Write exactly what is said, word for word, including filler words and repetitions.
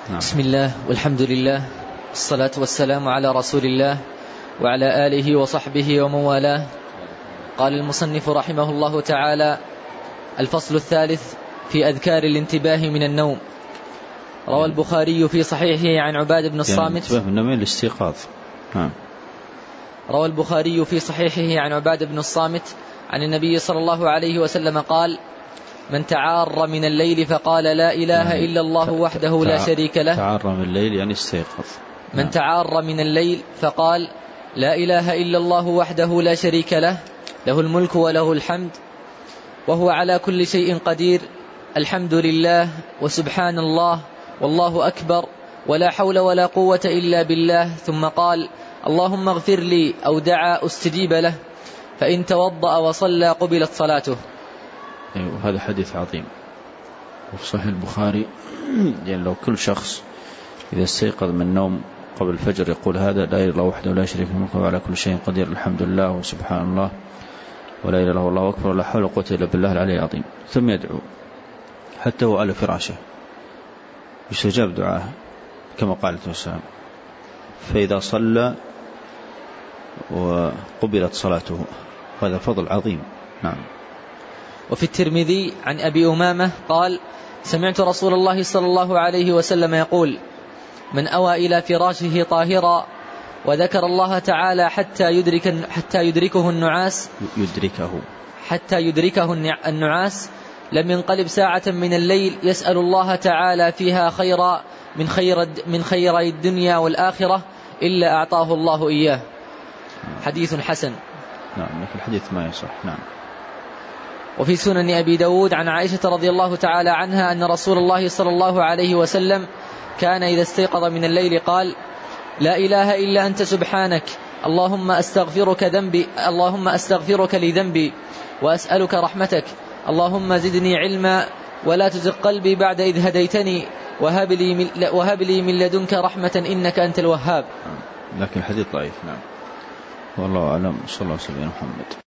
نعم. بسم الله والحمد لله والصلاة والسلام على رسول الله وعلى آله وصحبه ومن والاه. قال المصنف رحمه الله تعالى: الفصل الثالث في أذكار الانتباه من النوم. روى البخاري في صحيحه عن عباد بن الصامت يعني من النوم الاستيقاظ. نعم. روى البخاري في صحيحه عن عباد بن الصامت عن النبي صلى الله عليه وسلم قال: من تعار من الليل فقال لا إله إلا الله وحده لا شريك له. تعار من الليل يعني استيقظ. من تعار من الليل فقال لا إله إلا الله وحده لا شريك له، له الملك وله الحمد وهو على كل شيء قدير، الحمد لله وسبحان الله والله أكبر ولا حول ولا قوة إلا بالله، ثم قال اللهم اغفر لي، أو دعا استجيب له، فإن توضأ وصلى قبلت صلاته. وهذا حديث عظيم وفي صحيح البخاري. يعني لو كل شخص إذا استيقظ من النوم قبل الفجر يقول هذا: لا إله إلا الله وحده لا شريك له وعلى كل شيء قدير، الحمد لله وسبحان الله ولا إله إلا الله والله أكبر ولا حول ولا قوة إلا بالله العلي العظيم، ثم يدعو حتى هو على فراشه يستجاب دعاه كما قال الرسول، فإذا صلى وقبلت صلاته، هذا فضل عظيم. نعم. وفي الترمذي عن أبي أمامة قال: سمعت رسول الله صلى الله عليه وسلم يقول: من أوى إلى فراشه طاهرا وذكر الله تعالى حتى يدرك حتى يدركه النعاس يدركه حتى يدركه النعاس لم ينقلب ساعة من الليل يسأل الله تعالى فيها خيرا من خير من خيري الدنيا والآخرة إلا أعطاه الله إياه. حديث حسن. نعم، لكن الحديث ما يصح. نعم. وفي سنن أبي داود عن عائشة رضي الله تعالى عنها أن رسول الله صلى الله عليه وسلم كان إذا استيقظ من الليل قال: لا إله إلا أنت سبحانك، اللهم أستغفرك ذنبي اللهم أستغفرك لذنبي وأسألك رحمتك، اللهم زدني علما ولا تزغ قلبي بعد إذ هديتني وهب لي من, وهب لي من لدنك رحمة إنك أنت الوهاب. لكن الحديث ضعيف. نعم. والله أعلم. صلى الله عليه وسلم محمد.